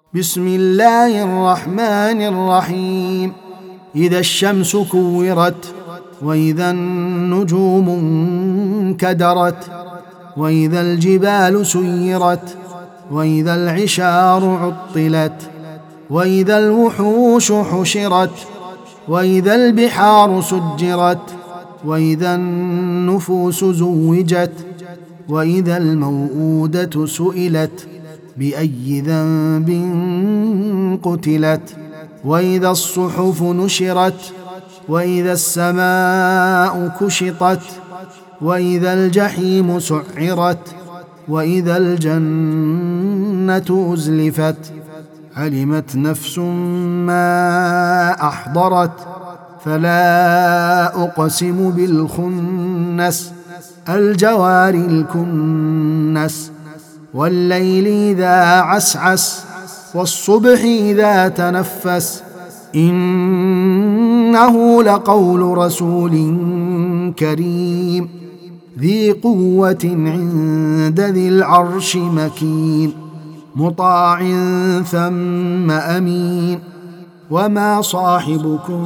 بسم الله الرحمن الرحيم. إذا الشمس كورت، وإذا النجوم انكدرت، وإذا الجبال سيرت، وإذا العشار عطلت، وإذا الوحوش حشرت، وإذا البحار سجرت، وإذا النفوس زوجت، وإذا الموءودة سئلت بأي ذنب قتلت، وإذا الصحف نشرت، وإذا السماء كشطت، وإذا الجحيم سعرت، وإذا الجنة أزلفت. علمت نفس ما أحضرت. فلا أقسم بالخنس، الجوار الكنس، والليل إذا عسعس، والصبح إذا تنفس، إنه لقول رسول كريم ذي قوة عند ذي العرش مكين، مطاع ثم أمين. وما صاحبكم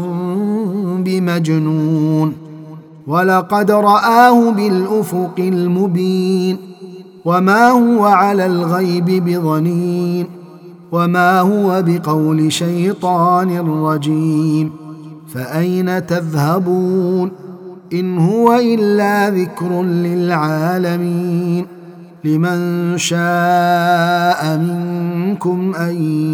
بمجنون، ولقد رآه بالأفق المبين، وما هو على الغيب بضنين، وما هو بقول شيطان رجيم. فأين تذهبون؟ إن هو إلا ذكر للعالمين، لمن شاء منكم أن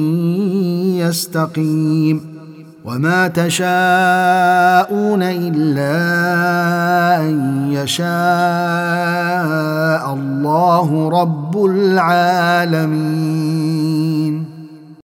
يستقيم. وما تشاءون إلا أن يشاء الله رب العالمين.